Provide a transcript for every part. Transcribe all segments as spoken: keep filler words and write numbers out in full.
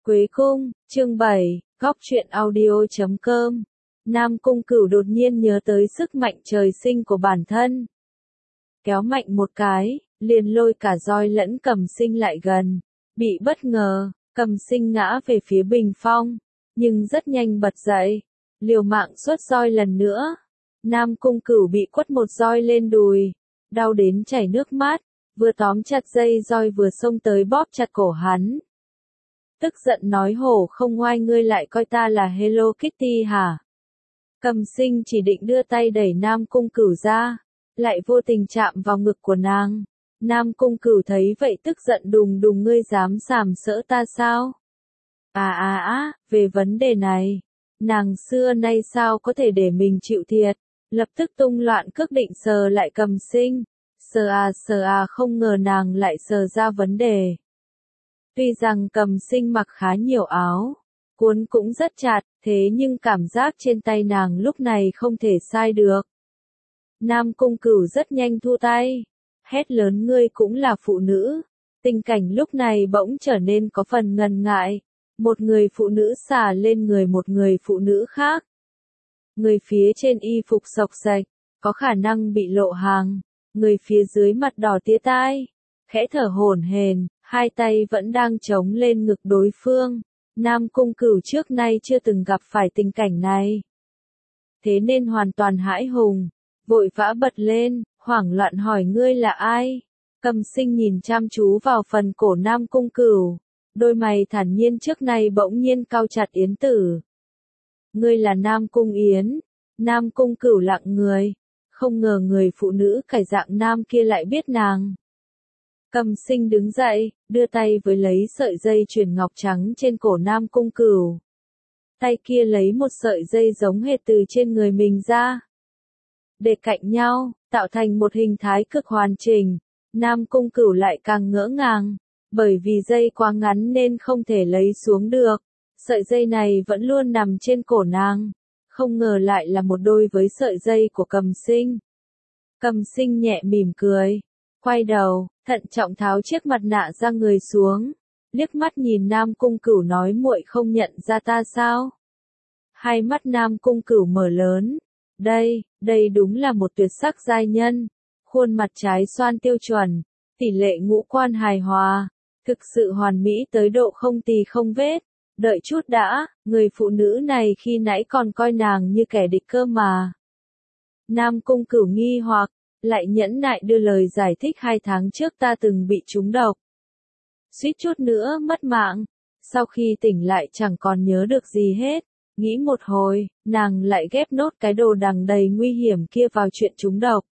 Quế cung, chương bảy, góc truyện audio chấm com. Nam Cung Cửu đột nhiên nhớ tới sức mạnh trời sinh của bản thân. Kéo mạnh một cái, liền lôi cả roi lẫn Cầm Sinh lại gần. Bị bất ngờ, Cầm Sinh ngã về phía bình phong, nhưng rất nhanh bật dậy, liều mạng xuất roi lần nữa. Nam Cung Cửu bị quất một roi lên đùi, đau đến chảy nước mắt, vừa tóm chặt dây roi vừa xông tới bóp chặt cổ hắn. Tức giận nói hổ không ngoai, ngươi lại coi ta là Hello Kitty hả? Cầm Sinh chỉ định đưa tay đẩy Nam Cung Cửu ra, lại vô tình chạm vào ngực của nàng. Nam Cung Cửu thấy vậy tức giận đùng đùng, ngươi dám sàm sỡ ta sao? À à à, về vấn đề này, nàng xưa nay sao có thể để mình chịu thiệt, lập tức tung loạn cước định sờ lại Cầm Sinh. Sờ à sờ à, không ngờ nàng lại sờ ra vấn đề. Tuy rằng Cầm Sinh mặc khá nhiều áo, cuốn cũng rất chặt, thế nhưng cảm giác trên tay nàng lúc này không thể sai được. Nam Cung Cửu rất nhanh thu tay, hét lớn, ngươi cũng là phụ nữ. Tình cảnh lúc này bỗng trở nên có phần ngần ngại, một người phụ nữ xả lên người một người phụ nữ khác. Người phía trên y phục xộc xạch, có khả năng bị lộ hàng, người phía dưới mặt đỏ tía tai, khẽ thở hổn hển, hai tay vẫn đang chống lên ngực đối phương. Nam Cung Cửu trước nay chưa từng gặp phải tình cảnh này, thế nên hoàn toàn hãi hùng, vội vã bật lên, hoảng loạn hỏi, ngươi là ai? Cầm Sinh nhìn chăm chú vào phần cổ Nam Cung Cửu, đôi mày thản nhiên trước nay bỗng nhiên cau chặt, Yến Tử. Ngươi là Nam Cung Yến? Nam Cung Cửu lặng người, không ngờ người phụ nữ cải dạng nam kia lại biết nàng. Cầm Sinh đứng dậy, đưa tay với lấy sợi dây chuyền ngọc trắng trên cổ Nam Cung Cửu. Tay kia lấy một sợi dây giống hệt từ trên người mình ra, để cạnh nhau, tạo thành một hình thái cực hoàn chỉnh. Nam Cung Cửu lại càng ngỡ ngàng, bởi vì dây quá ngắn nên không thể lấy xuống được. Sợi dây này vẫn luôn nằm trên cổ nàng, không ngờ lại là một đôi với sợi dây của Cầm Sinh. Cầm Sinh nhẹ mỉm cười, quay đầu, thận trọng tháo chiếc mặt nạ ra người xuống, liếc mắt nhìn Nam Cung Cửu nói, muội không nhận ra ta sao? Hai mắt Nam Cung Cửu mở lớn, đây, đây đúng là một tuyệt sắc giai nhân, khuôn mặt trái xoan tiêu chuẩn, tỷ lệ ngũ quan hài hòa, thực sự hoàn mỹ tới độ không tì không vết. Đợi chút đã, người phụ nữ này khi nãy còn coi nàng như kẻ địch cơ mà. Nam Cung Cửu nghi hoặc, lại nhẫn nại đưa lời giải thích, hai tháng trước ta từng bị trúng độc, suýt chút nữa mất mạng, sau khi tỉnh lại chẳng còn nhớ được gì hết. Nghĩ một hồi, nàng lại ghép nốt cái đồ đằng đầy nguy hiểm kia vào chuyện trúng độc.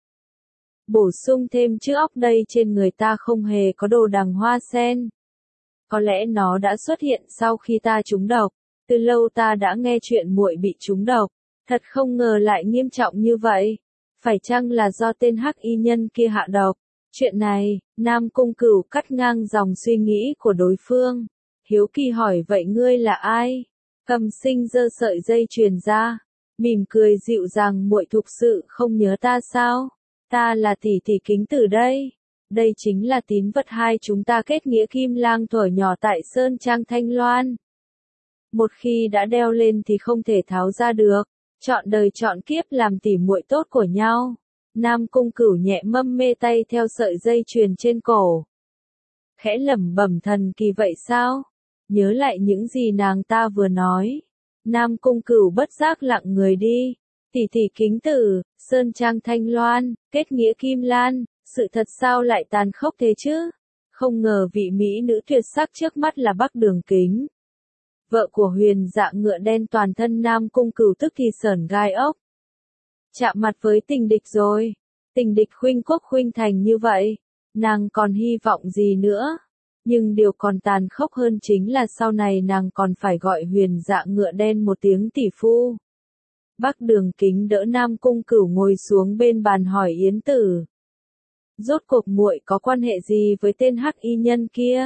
Bổ sung thêm chữ óc, đây trên người ta không hề có đồ đằng hoa sen. Có lẽ nó đã xuất hiện sau khi ta trúng độc, từ lâu ta đã nghe chuyện muội bị trúng độc, thật không ngờ lại nghiêm trọng như vậy. Phải chăng là do tên hắc y nhân kia hạ độc? Chuyện này, Nam Cung Cửu cắt ngang dòng suy nghĩ của đối phương, hiếu kỳ hỏi, vậy ngươi là ai? Cầm Sinh giơ sợi dây chuyền ra, mỉm cười dịu dàng, muội thực sự không nhớ ta sao? Ta là tỷ tỷ Kính Tử đây. Đây chính là tín vật hai chúng ta kết nghĩa kim lang thuở nhỏ tại Sơn Trang Thanh Loan. Một khi đã đeo lên thì không thể tháo ra được, trọn đời trọn kiếp làm tỉ muội tốt của nhau. Nam Cung Cửu nhẹ mâm mê tay theo sợi dây chuyền trên cổ, khẽ lẩm bẩm, thần kỳ vậy sao? Nhớ lại những gì nàng ta vừa nói, Nam Cung Cửu bất giác lặng người đi. Tỷ tỷ Kính Tử, Sơn Trang Thanh Loan, kết nghĩa Kim Lan, sự thật sao lại tàn khốc thế chứ? Không ngờ vị mỹ nữ tuyệt sắc trước mắt là Bắc Đường Kính, vợ của Huyền Dạ Ngựa Đen. Toàn thân Nam Cung Cửu tức thì sởn gai ốc. Chạm mặt với tình địch rồi, tình địch khuynh quốc khuynh thành như vậy, nàng còn hy vọng gì nữa? Nhưng điều còn tàn khốc hơn chính là sau này nàng còn phải gọi Huyền Dạ Ngựa Đen một tiếng tỷ phu. Bắc Đường Kính đỡ Nam Cung Cửu ngồi xuống bên bàn hỏi, Yến Tử, rốt cuộc muội có quan hệ gì với tên hắc y nhân kia?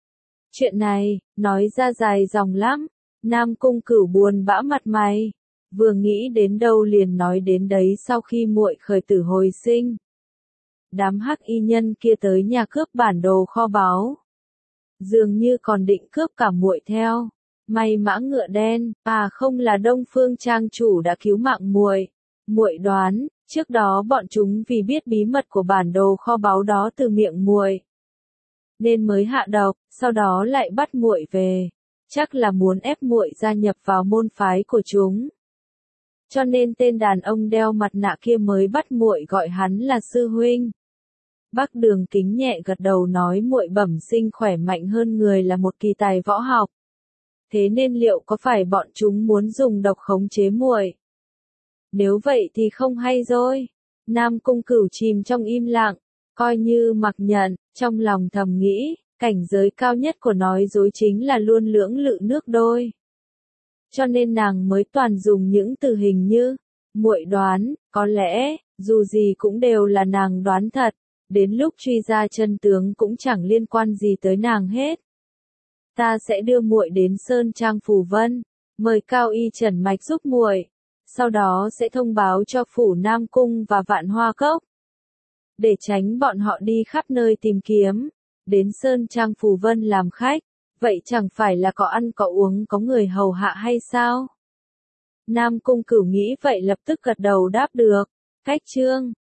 Chuyện này, nói ra dài dòng lắm. Nam Cung Cửu buồn bã mặt mày, vừa nghĩ đến đâu liền nói đến đấy. Sau khi muội khởi tử hồi sinh, đám hắc y nhân kia tới nhà cướp bản đồ kho báu, dường như còn định cướp cả muội theo. May mã ngựa đen, à không là Đông Phương trang chủ đã cứu mạng muội. Muội đoán, trước đó bọn chúng vì biết bí mật của bản đồ kho báu đó từ miệng muội, nên mới hạ độc, sau đó lại bắt muội về. Chắc là muốn ép muội gia nhập vào môn phái của chúng. Cho nên tên đàn ông đeo mặt nạ kia mới bắt muội gọi hắn là sư huynh. Bác Đường Kính nhẹ gật đầu nói muội bẩm sinh khỏe mạnh hơn người là một kỳ tài võ học. Thế nên liệu có phải bọn chúng muốn dùng độc khống chế muội? Nếu vậy thì không hay rồi. Nam Cung Cửu chìm trong im lặng, coi như mặc nhận, trong lòng thầm nghĩ, cảnh giới cao nhất của nói dối chính là luôn lưỡng lự nước đôi. Cho nên nàng mới toàn dùng những từ hình như, muội đoán, có lẽ, dù gì cũng đều là nàng đoán thật, đến lúc truy ra chân tướng cũng chẳng liên quan gì tới nàng hết. Ta sẽ đưa muội đến Sơn Trang Phù Vân, mời Cao Y Trần Mạch giúp muội, sau đó sẽ thông báo cho phủ Nam Cung và Vạn Hoa Cốc, để tránh bọn họ đi khắp nơi tìm kiếm, đến Sơn Trang Phù Vân làm khách, vậy chẳng phải là có ăn có uống có người hầu hạ hay sao? Nam Cung Cửu nghĩ vậy lập tức gật đầu đáp được, cách chương.